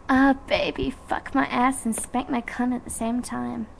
Ah, baby, fuck my ass and spank my cunt at the same time.